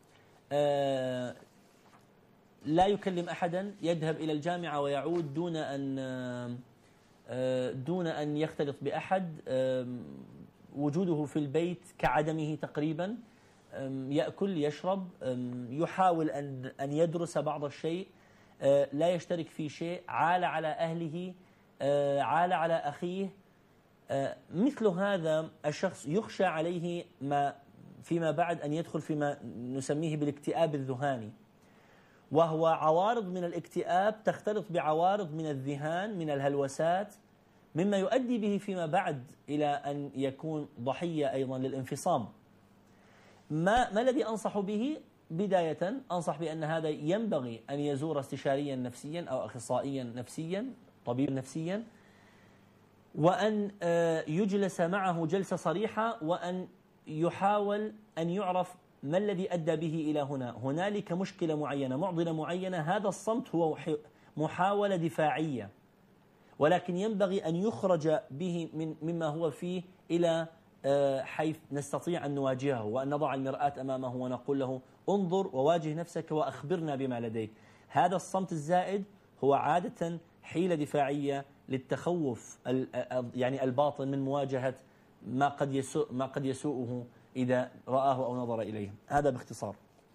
لا يكلم أحدا، يذهب إلى الجامعة ويعود دون أن دون أن يختلط بأحد، وجوده في البيت كعدمه تقريبا، يأكل يشرب، يحاول أن أن يدرس بعض الشيء، لا يشترك في شيء، عال على أهله، عال على أخيه. مثل هذا الشخص يخشى عليه ما فيما بعد أن يدخل فيما نسميه بالاكتئاب الذهاني، وهو عوارض من الاكتئاب تختلط بعوارض من الذهان من الهلوسات، مما يؤدي به فيما بعد إلى أن يكون ضحية أيضا للانفصام. ما, ما الذي أنصح به؟ بداية أنصح بأن هذا ينبغي أن يزور استشاريا نفسيا أو أخصائيا نفسيا، طبيبا نفسيا، وأن يجلس معه جلسة صريحة، وأن يحاول أن يعرف ما الذي أدى به إلى هنا. هنالك مشكلة معينة، معضلة معينة، هذا الصمت هو محاولة دفاعية، ولكن ينبغي أن يخرج به من مما هو فيه إلى حيث نستطيع أن نواجهه، وأن نضع المرآة أمامه ونقول له انظر وواجه نفسك وأخبرنا بما لديك. هذا الصمت الزائد هو عادة حيلة دفاعية للتخوف يعني الباطن من مواجهة ما قد يسوء ما قد يسوءه إذا رآه أو نظر إليه. هذا باختصار.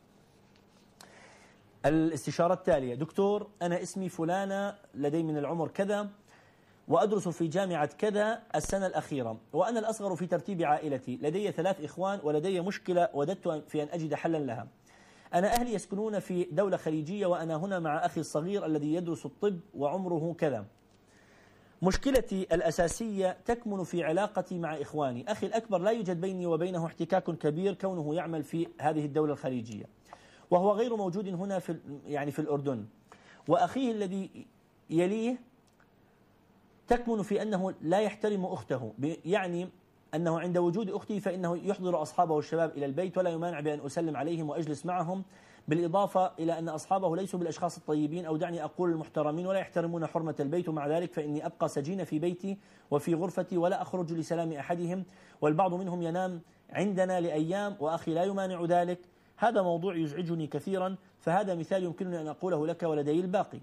الاستشارة التالية: دكتور، أنا اسمي فلانة، لدي من العمر كذا، وأدرس في جامعة كذا السنة الأخيرة، وأنا الأصغر في ترتيب عائلتي، لدي ثلاث إخوان، ولدي مشكلة وددت في أن أجد حلا لها. أنا أهلي يسكنون في دولة خليجية، وأنا هنا مع أخي الصغير الذي يدرس الطب وعمره كذا. مشكلتي الأساسية تكمن في علاقتي مع إخواني. أخي الأكبر لا يوجد بيني وبينه احتكاك كبير كونه يعمل في هذه الدولة الخليجية، وهو غير موجود هنا في يعني في الأردن. وأخيه الذي يليه تكمن في أنه لا يحترم أخته، يعني أنه عند وجود أختي فإنه يحضر أصحابه الشباب إلى البيت ولا يمانع بأن أسلم عليهم وأجلس معهم، بالإضافة إلى أن أصحابه ليسوا بالأشخاص الطيبين أو دعني أقول المحترمين، ولا يحترمون حرمة البيت، ومع ذلك فإني أبقى سجينة في بيتي وفي غرفتي ولا أخرج لسلام أحدهم، والبعض منهم ينام عندنا لأيام وأخي لا يمانع ذلك. هذا موضوع يزعجني كثيرا، فهذا مثال يمكنني أن أقوله لك ولدي الباقي.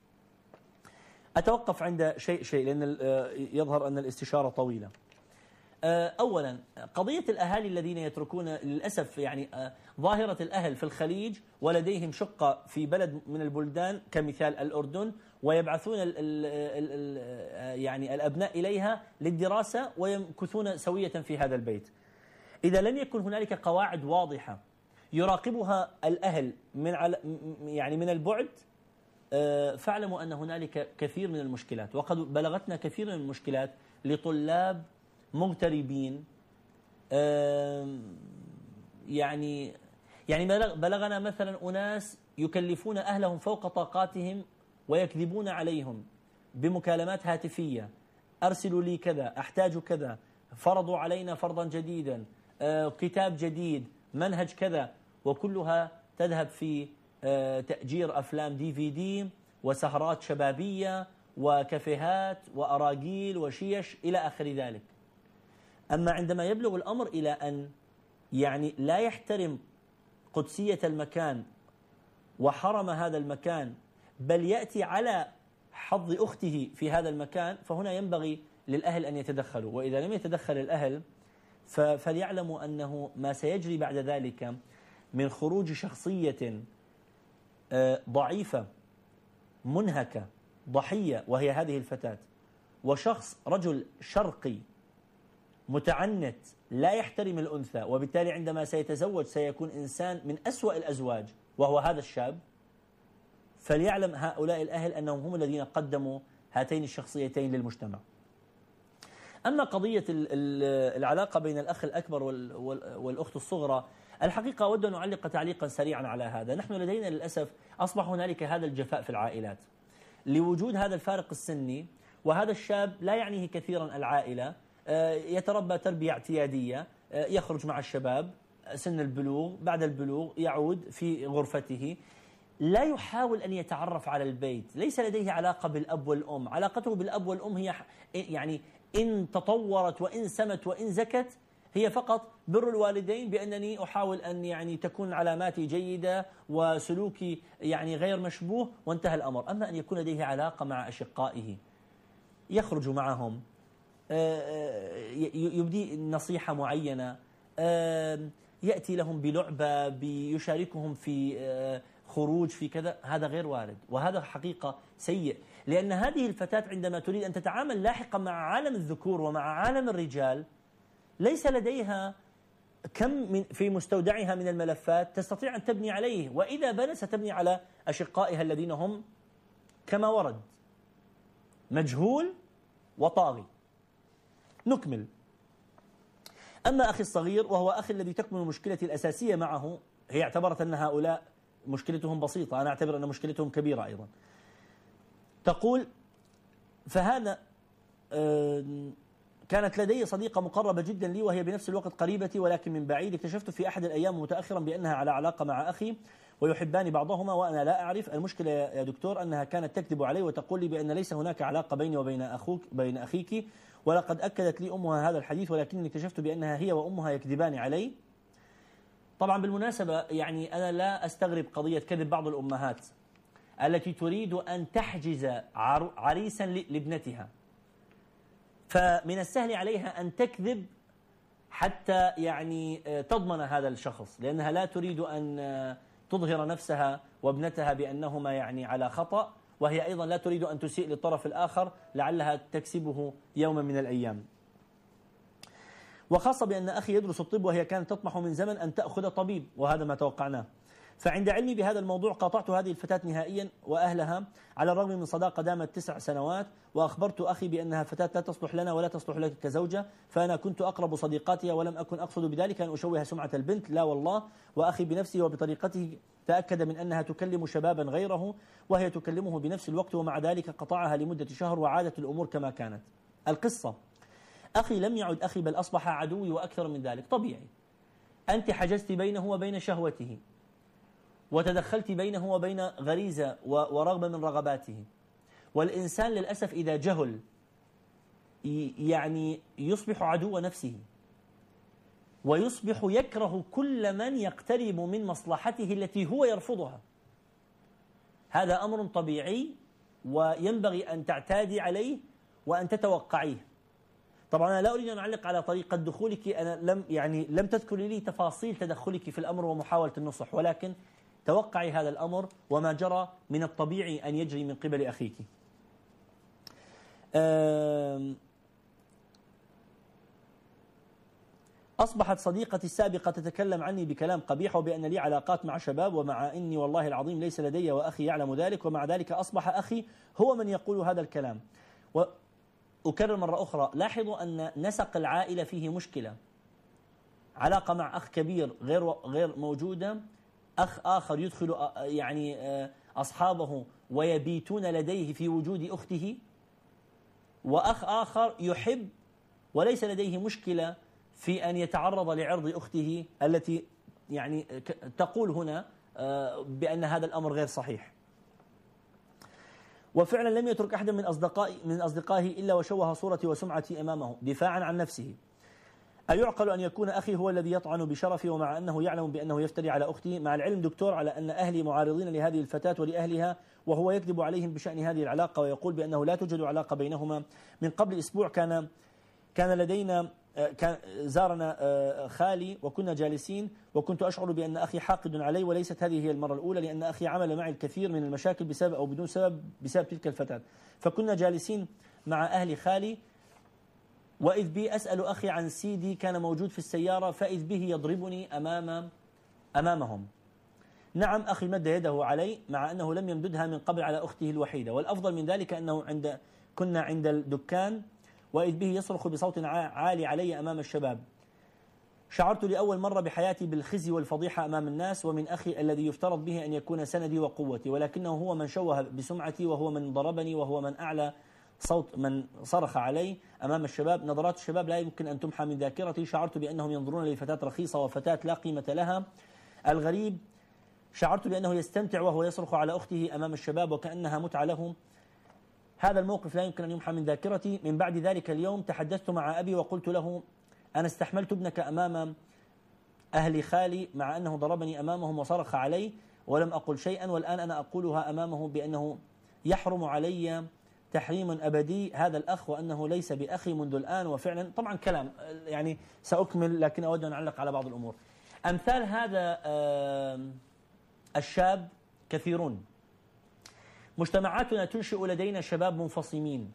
أتوقف عند شيء شيء لأن يظهر أن الاستشارة طويلة. أولا، قضية الأهالي الذين يتركون للأسف يعني ظاهرة الأهل في الخليج ولديهم شقة في بلد من البلدان كمثال الأردن، ويبعثون ال ال ال يعني الأبناء إليها للدراسة ويمكثون سوية في هذا البيت. إذا لم يكن هنالك قواعد واضحة يراقبها الأهل من يعني من البعد، فاعلموا أن هنالك كثير من المشكلات، وقد بلغتنا كثير من المشكلات لطلاب مغتربين. يعني يعني بلغنا مثلا أناس يكلفون أهلهم فوق طاقاتهم ويكذبون عليهم بمكالمات هاتفية: أرسلوا لي كذا، أحتاج كذا، فرضوا علينا فرضا جديدا، كتاب جديد، منهج كذا، وكلها تذهب في تأجير أفلام دي في دي وسهرات شبابية وكافيهات وأراجيل وشيش إلى آخر ذلك. أما عندما يبلغ الأمر إلى أن يعني لا يحترم قدسية المكان وحرم هذا المكان، بل يأتي على حظ أخته في هذا المكان، فهنا ينبغي للأهل أن يتدخلوا. وإذا لم يتدخل الأهل فليعلموا أنه ما سيجري بعد ذلك من خروج شخصية ضعيفة منهكة ضحية وهي هذه الفتاة، وشخص رجل شرقي متعنت لا يحترم الأنثى، وبالتالي عندما سيتزوج سيكون إنسان من أسوأ الأزواج وهو هذا الشاب. فليعلم هؤلاء الأهل أنهم هم الذين قدموا هاتين الشخصيتين للمجتمع. أما قضية العلاقة بين الأخ الأكبر والأخت الصغرى، الحقيقة أود أن أعلق تعليقا سريعا على هذا. نحن لدينا للأسف أصبح هنالك هذا الجفاء في العائلات لوجود هذا الفارق السني، وهذا الشاب لا يعنيه كثيرا العائلة، يتربى تربية اعتيادية، يخرج مع الشباب سن البلوغ، بعد البلوغ يعود في غرفته، لا يحاول أن يتعرف على البيت، ليس لديه علاقة بالأب والأم. علاقته بالأب والأم هي يعني إن تطورت وإن سمت وإن زكت هي فقط بر الوالدين، بأنني أحاول أن يعني تكون علاماتي جيدة وسلوكي يعني غير مشبوه، وانتهى الأمر. أما أن يكون لديه علاقة مع أشقائه، يخرج معهم، يبدي نصيحة معينة، يأتي لهم بلعبة، بيشاركهم في خروج في كذا، هذا غير وارد، وهذا حقيقة سيء. لأن هذه الفتاة عندما تريد أن تتعامل لاحقا مع عالم الذكور ومع عالم الرجال ليس لديها كم من في مستودعها من الملفات تستطيع أن تبني عليه، وإذا بنت ستبني على أشقائها الذين هم كما ورد مجهول وطاغي. نكمل. أما أخي الصغير وهو أخي الذي تكمن مشكلتي الأساسية معه، هي اعتبرت أن هؤلاء مشكلتهم بسيطة، أنا أعتبر أن مشكلتهم كبيرة أيضا. تقول: فهذا كانت لدي صديقة مقربة جدا لي وهي بنفس الوقت قريبتي ولكن من بعيد. اكتشفت في أحد الأيام متأخرا بأنها على علاقة مع أخي ويحبان بعضهما وأنا لا أعرف. المشكلة يا دكتور أنها كانت تكذب علي وتقول لي بأن ليس هناك علاقة بيني وبين أخوك بين أخيك، ولقد أكدت لي أمها هذا الحديث، ولكنني اكتشفت بأنها هي وأمها يكذبان علي. طبعا بالمناسبة يعني أنا لا أستغرب قضية كذب بعض الأمهات التي تريد أن تحجز عريسا لابنتها، فمن السهل عليها أن تكذب حتى يعني تضمن هذا الشخص، لأنها لا تريد أن تظهر نفسها وابنتها بأنهما يعني على خطأ، وهي أيضا لا تريد أن تسيء للطرف الآخر لعلها تكسبه يوما من الأيام. وخاصة بأن أخي يدرس الطب وهي كانت تطمح من زمن أن تأخذ طبيب، وهذا ما توقعناه. فعند علمي بهذا الموضوع قاطعت هذه الفتاة نهائيا وأهلها على الرغم من صداقة دامت تسع سنوات، وأخبرت أخي بأنها فتاة لا تصلح لنا ولا تصلح لك كزوجة، فأنا كنت أقرب صديقاتها ولم أكن أقصد بذلك أن أشوه سمعة البنت، لا والله. وأخي بنفسه وبطريقته تأكد من أنها تكلم شبابا غيره وهي تكلمه بنفس الوقت، ومع ذلك قطعها لمدة شهر وعادت الأمور كما كانت. القصة: أخي لم يعد أخي بل أصبح عدوي وأكثر من ذلك. طبيعي، أنت حجزت بينه وبين شهوته وتدخلت بينه وبين غريزة ورغبة من رغباته، والإنسان للأسف إذا جهل يعني يصبح عدو نفسه ويصبح يكره كل من يقترب من مصلحته التي هو يرفضها. هذا أمر طبيعي وينبغي أن تعتادي عليه وأن تتوقعيه. طبعا أنا لا أريد أن أعلق على طريقة دخولك، أنا لم يعني لم تذكري لي تفاصيل تدخلك في الأمر ومحاولة النصح، ولكن توقعي هذا الأمر وما جرى من الطبيعي أن يجري من قبل أخيك. أصبحت صديقتي السابقة تتكلم عني بكلام قبيح وبأن لي علاقات مع شباب، ومع إني والله العظيم ليس لدي وأخي يعلم ذلك، ومع ذلك أصبح أخي هو من يقول هذا الكلام. وأكرر مرة أخرى، لاحظوا أن نسق العائلة فيه مشكلة. علاقة مع أخ كبير غير غير موجودة، أخ آخر يدخل يعني أصحابه ويبيتون لديه في وجود أخته، وأخ آخر يحب وليس لديه مشكلة في أن يتعرض لعرض أخته التي يعني تقول هنا بأن هذا الأمر غير صحيح. وفعلا لم يترك أحد من أصدقائي من أصدقائه إلا وشوه صورتي وسمعتي أمامه دفاعا عن نفسه. أيعقل أن يكون أخي هو الذي يطعن بشرفي ومع أنه يعلم بأنه يفتري على أختي؟ مع العلم دكتور على أن أهلي معارضين لهذه الفتاة ولأهلها، وهو يكذب عليهم بشأن هذه العلاقة ويقول بأنه لا توجد علاقة بينهما. من قبل أسبوع كان كان لدينا كان زارنا خالي وكنا جالسين، وكنت أشعر بأن أخي حاقد علي، وليست هذه هي المرة الأولى، لأن أخي عمل معي الكثير من المشاكل بسبب أو بدون سبب بسبب تلك الفتاة. فكنا جالسين مع أهل خالي وإذ بي أسأل أخي عن سيدي كان موجود في السيارة، فإذ به يضربني أمام أمامهم. نعم أخي مد يده علي مع أنه لم يمددها من قبل على أخته الوحيدة، والأفضل من ذلك أنه عند كنا عند الدكان وإذ به يصرخ بصوت عالي علي أمام الشباب. شعرت لأول مرة بحياتي بالخزي والفضيحة أمام الناس ومن أخي الذي يفترض به أن يكون سندي وقوتي، ولكنه هو من شوه بسمعتي وهو من ضربني وهو من أعلى صوت من صرخ علي أمام الشباب. نظرات الشباب لا يمكن أن تمحى من ذاكرتي. شعرت بأنهم ينظرون لفتاة رخيصة وفتاة لا قيمة لها. الغريب شعرت بأنه يستمتع وهو يصرخ على أخته أمام الشباب وكأنها متعة له. هذا الموقف لا يمكن أن يمحى من ذاكرتي. من بعد ذلك اليوم تحدثت مع أبي وقلت له أنا استحملت ابنك أمام أهل خالي مع أنه ضربني أمامهم وصرخ علي ولم أقل شيئا، والآن أنا أقولها أمامه بأنه يحرم علي تحريم أبدي هذا الأخ وأنه ليس بأخي منذ الآن. وفعلا طبعا كلام يعني سأكمل، لكن أود أن أعلق على بعض الأمور. أمثال هذا الشاب كثيرون. مجتمعاتنا تنشئ لدينا شباب منفصمين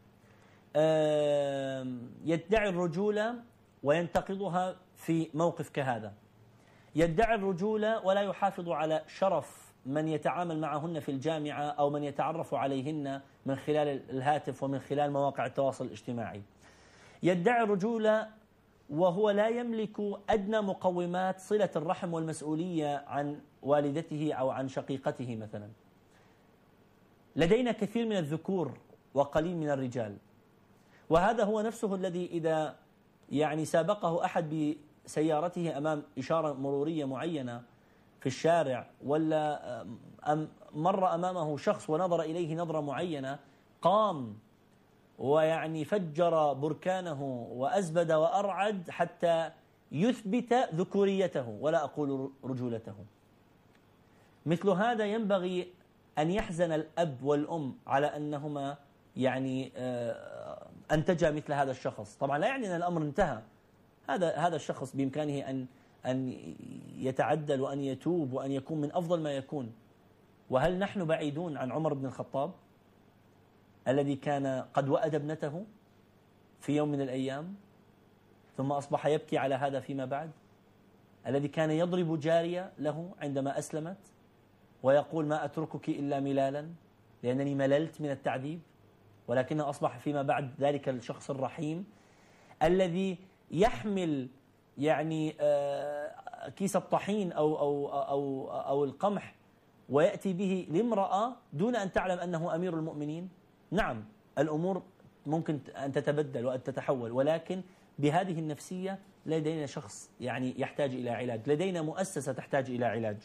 يدعي الرجولة وينتقضها في موقف كهذا، يدعي الرجولة ولا يحافظ على شرف من يتعامل معهن في الجامعة أو من يتعرف عليهن من خلال الهاتف ومن خلال مواقع التواصل الاجتماعي. يدعي الرجولة وهو لا يملك أدنى مقومات صلة الرحم والمسؤولية عن والدته أو عن شقيقته مثلا. لدينا كثير من الذكور وقليل من الرجال، وهذا هو نفسه الذي إذا يعني سابقه أحد بسيارته أمام إشارة مرورية معينة في الشارع، ولا أم مر أمامه شخص ونظر إليه نظرة معينة، قام ويعني فجر بركانه وأزبد وأرعد حتى يثبت ذكوريته ولا أقول رجولته. مثل هذا ينبغي أن يحزن الأب والأم على أنهما يعني أنتجا مثل هذا الشخص. طبعا لا يعني أن الأمر انتهى، هذا هذا الشخص بإمكانه أن أن يتعدل وأن يتوب وأن يكون من أفضل ما يكون. وهل نحن بعيدون عن عمر بن الخطاب الذي كان قد وأد ابنته في يوم من الأيام ثم أصبح يبكي على هذا فيما بعد، الذي كان يضرب جارية له عندما أسلمت ويقول ما أتركك إلا ملالا لأنني مللت من التعذيب، ولكنه أصبح فيما بعد ذلك الشخص الرحيم الذي يحمل يعني كيس الطحين أو, أو, أو, أو القمح ويأتي به لامرأة دون أن تعلم أنه أمير المؤمنين. نعم الأمور ممكن أن تتبدل وأن تتحول، ولكن بهذه النفسية لدينا شخص يعني يحتاج إلى علاج، لدينا مؤسسة تحتاج إلى علاج.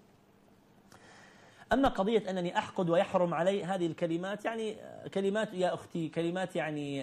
أما قضية أنني أحقد ويحرم علي، هذه الكلمات يعني كلمات يا أختي كلمات يعني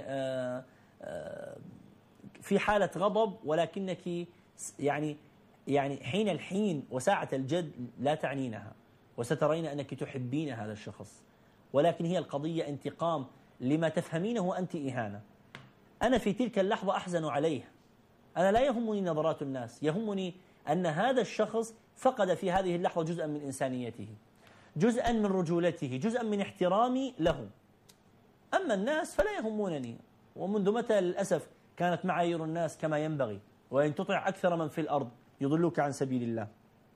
في حالة غضب، ولكنك يعني يعني حين الحين وساعة الجد لا تعنينها، وسترين أنك تحبين هذا الشخص، ولكن هي القضية انتقام لما تفهمينه أنت إهانة. أنا في تلك اللحظة أحزن عليه، أنا لا يهمني نظرات الناس، يهمني أن هذا الشخص فقد في هذه اللحظة جزءا من إنسانيته، جزءا من رجولته، جزءا من احترامي له. أما الناس فلا يهمونني، ومنذ متى للأسف كانت معايير الناس كما ينبغي، وإن تطع أكثر من في الأرض يضلوك عن سبيل الله.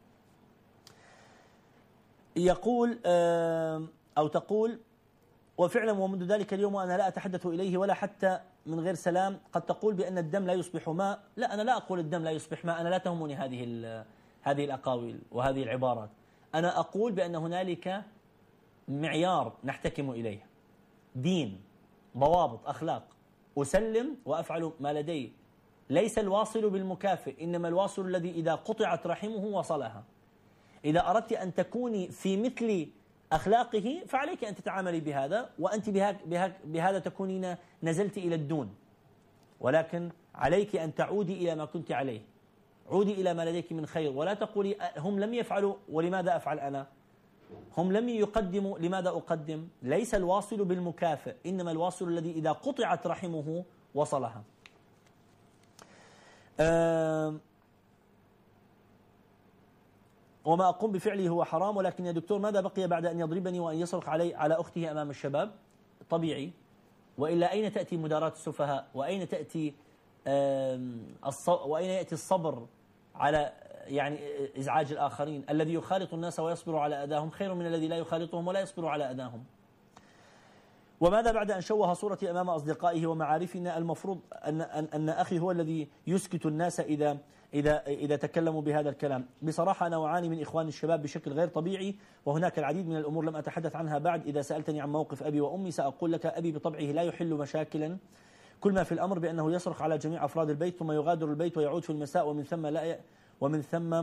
يقول أو تقول وفعلا ومنذ ذلك اليوم وأنا لا أتحدث إليه ولا حتى من غير سلام. قد تقول بأن الدم لا يصبح ماء، لا أنا لا أقول الدم لا يصبح ماء، أنا لا تهمني هذه هذه الأقاويل وهذه العبارات. أنا أقول بأن هنالك معيار نحتكم إليه، دين، ضوابط، أخلاق، أسلم وأفعل ما لدي. ليس الواصل بالمكافئ، إنما الواصل الذي إذا قطعت رحمه وصلها. إذا أردت أن تكوني في مثل أخلاقه فعليك أن تتعاملي بهذا، وأنت بهذا تكونين نزلت إلى الدون، ولكن عليك أن تعودي إلى ما كنت عليه، عودي إلى ما لديك من خير، ولا تقولي هم لم يفعلوا ولماذا أفعل أنا، هم لم يقدموا لماذا أقدم. ليس الواصل بالمكافئ، إنما الواصل الذي إذا قطعت رحمه وصلها. أه وما أقوم بفعله هو حرام، ولكن يا دكتور ماذا بقي بعد أن يضربني وأن يصرخ علي على أخته أمام الشباب؟ طبيعي، وإلا أين تأتي مداراة السفهاء؟ وأين تأتي وأين يأتي الصبر على يعني إزعاج الآخرين؟ الذي يخالط الناس ويصبر على أذاهم خير من الذي لا يخالطهم ولا يصبر على أذاهم. وماذا بعد أن شوه صورتي أمام أصدقائه ومعارفنا؟ المفروض أن أن أن أخي هو الذي يسكت الناس إذا إذا إذا تكلموا بهذا الكلام. بصراحة أنا أعاني من إخوان الشباب بشكل غير طبيعي، وهناك العديد من الأمور لم أتحدث عنها بعد. إذا سألتني عن موقف أبي وأمي سأقول لك أبي بطبعه لا يحل مشاكلا، كل ما في الأمر بأنه يصرخ على جميع أفراد البيت ثم يغادر البيت ويعود في المساء، ومن ثم لا ي... ومن ثم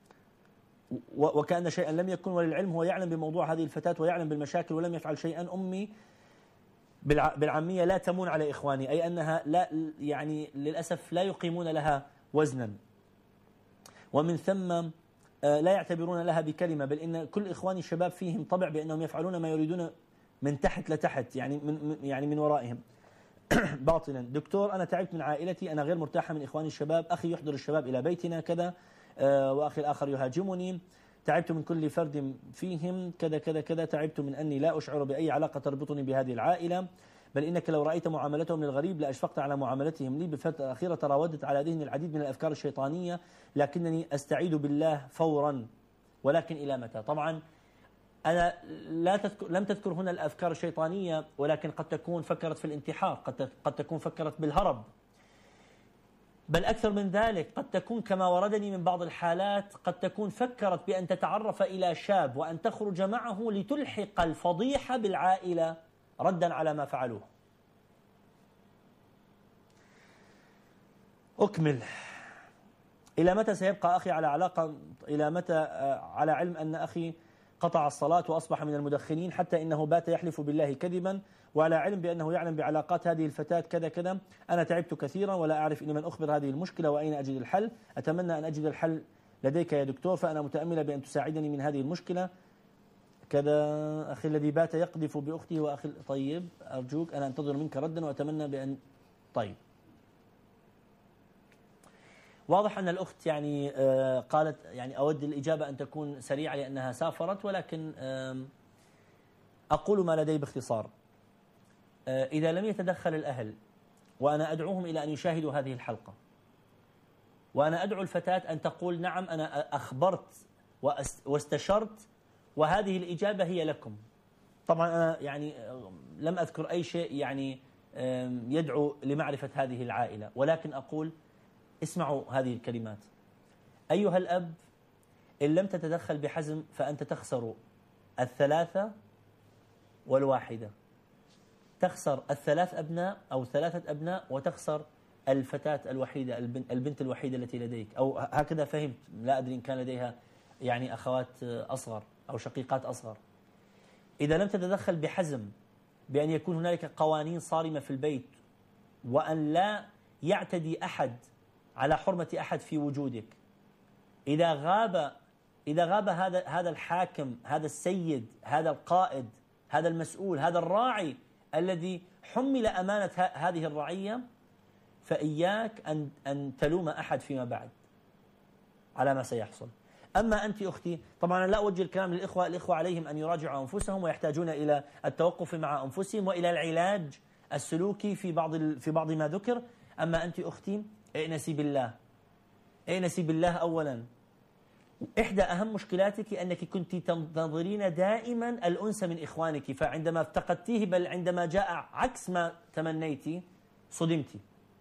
وكأن شيئا لم يكن. وللعلم هو يعلم بموضوع هذه الفتاة ويعلم بالمشاكل ولم يفعل شيئا. أمي بالعامية لا تمون على إخواني، أي أنها لا يعني للأسف لا يقيمون لها وزنا، ومن ثم لا يعتبرون لها بكلمة، بل إن كل إخواني الشباب فيهم طبع بأنهم يفعلون ما يريدون من تحت لتحت، يعني من يعني من ورائهم باطلا. دكتور أنا تعبت من عائلتي، أنا غير مرتاحة من إخواني الشباب، أخي يحضر الشباب إلى بيتنا كذا، آه وأخي الآخر يهاجمني، تعبت من كل فرد فيهم كذا كذا كذا، تعبت من أني لا أشعر بأي علاقة تربطني بهذه العائلة، بل إنك لو رأيت معاملتهم للغريب لأشفقت على معاملتهم لي. بالفترة الأخيرة تراودت على ذهني العديد من الأفكار الشيطانية، لكنني أستعيذ بالله فورا، ولكن إلى متى؟ طبعا أنا لا تذكر لم تذكر هنا الأفكار الشيطانية، ولكن قد تكون فكرت في الانتحار، قد قد تكون فكرت بالهرب، بل أكثر من ذلك قد تكون كما وردني من بعض الحالات قد تكون فكرت بأن تتعرف إلى شاب وأن تخرج معه لتلحق الفضيحة بالعائلة ردا على ما فعلوه. أكمل. إلى متى سيبقى أخي على علاقة إلى متى على علم أن أخي قطع الصلاة وأصبح من المدخنين، حتى إنه بات يحلف بالله كذبا، وعلى علم بأنه يعلم بعلاقات هذه الفتاة كذا كذا. أنا تعبت كثيرا ولا أعرف إلى من أخبر هذه المشكلة وأين أجد الحل. أتمنى أن أجد الحل لديك يا دكتور، فأنا متأملة بأن تساعدني من هذه المشكلة كذا. أخي الذي بات يقذف بأخته وأخي. طيب أرجوك أنا أنتظر منك ردا وأتمنى بأن. طيب واضح أن الأخت يعني قالت يعني أود الإجابة أن تكون سريعة لأنها سافرت، ولكن أقول ما لدي باختصار. إذا لم يتدخل الأهل، وأنا أدعوهم إلى أن يشاهدوا هذه الحلقة، وأنا أدعو الفتاة أن تقول نعم أنا أخبرت واستشرت وهذه الإجابة هي لكم. طبعا أنا يعني لم أذكر أي شيء يعني يدعو لمعرفة هذه العائلة، ولكن أقول اسمعوا هذه الكلمات. أيها الأب، إن لم تتدخل بحزم فأنت تخسر الثلاثة والواحدة، تخسر الثلاث أبناء أو ثلاثة أبناء، وتخسر الفتاة الوحيدة البنت الوحيدة التي لديك، أو هكذا فهمت، لا أدري إن كان لديها يعني أخوات أصغر أو شقيقات أصغر. إذا لم تتدخل بحزم بأن يكون هنالك قوانين صارمة في البيت، وأن لا يعتدي أحد على حرمة أحد في وجودك، إذا غاب إذا غاب هذا هذا الحاكم، هذا السيد، هذا القائد، هذا المسؤول، هذا الراعي الذي حمل أمانة هذه الرعية، فإياك أن أن تلوم أحد فيما بعد على ما سيحصل. أما أنت أختي، طبعا أنا لا أوجه الكلام للإخوة، الإخوة عليهم أن يراجعوا أنفسهم ويحتاجون إلى التوقف مع أنفسهم وإلى العلاج السلوكي في بعض في بعض ما ذكر. أما أنت أختي، ائنسي بالله، ائنسي بالله أولا. إحدى أهم مشكلاتك أنك كنت تنتظرين دائما الأنس من إخوانك، فعندما افتقدتيه بل عندما جاء عكس ما تمنيتي صدمتي.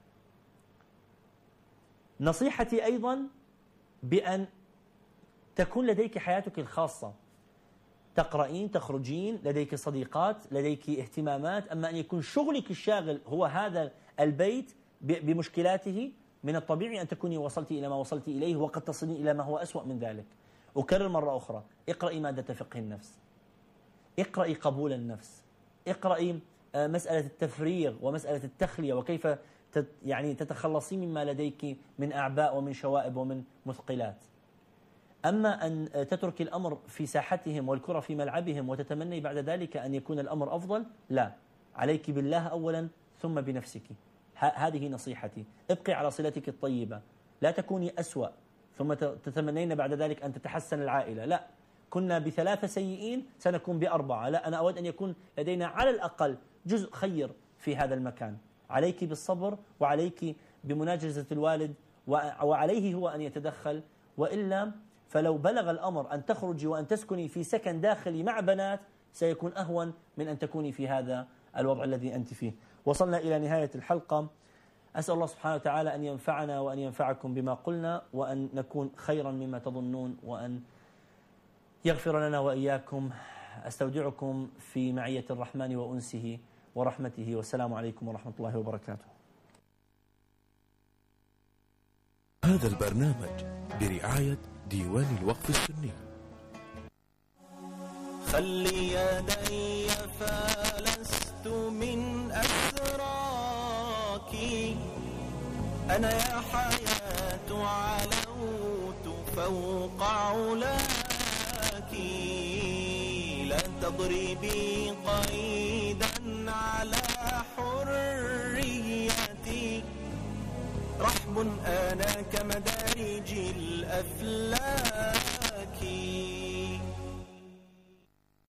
نصيحتي أيضا بأن تكون لديك حياتك الخاصة، تقرأين، تخرجين، لديك صديقات، لديك اهتمامات. أما أن يكون شغلك الشاغل هو هذا البيت بمشكلاته، من الطبيعي أن تكوني وصلت إلى ما وصلت إليه، وقد تصلين إلى ما هو أسوأ من ذلك. أكرر مرة أخرى، اقرأي مادة فقه النفس، اقرأي قبول النفس، اقرأي مسألة التفريغ ومسألة التخلية، وكيف يعني تتخلصين مما لديك من أعباء ومن شوائب ومن مثقلات. أما أن تترك الأمر في ساحتهم والكرة في ملعبهم وتتمني بعد ذلك أن يكون الأمر أفضل، لا، عليك بالله أولا ثم بنفسك. هذه نصيحتي. ابقي على صلتك الطيبة، لا تكوني أسوأ ثم تتمنين بعد ذلك أن تتحسن العائلة. لا، كنا بثلاثة سيئين سنكون بأربعة. لا، أنا أود أن يكون لدينا على الأقل جزء خير في هذا المكان. عليك بالصبر، وعليك بمناجزة الوالد، وعليه هو أن يتدخل، وإلا فلو بلغ الأمر أن تخرجي وأن تسكني في سكن داخلي مع بنات سيكون أهون من أن تكوني في هذا الوضع الذي أنت فيه. وصلنا إلى نهاية الحلقة. أسأل الله سبحانه وتعالى أن ينفعنا وأن ينفعكم بما قلنا، وأن نكون خيرا مما تظنون، وأن يغفر لنا وإياكم. أستودعكم في معية الرحمن وأنسه ورحمته، والسلام عليكم ورحمة الله وبركاته. هذا البرنامج برعاية ديوان الوقف السني. خلي يدي فلست من أسراك، أنا يا حياة علوت فوق علاك، لا تضربي قيدا على حريتي. رحب أنا كمدارج الأفلاك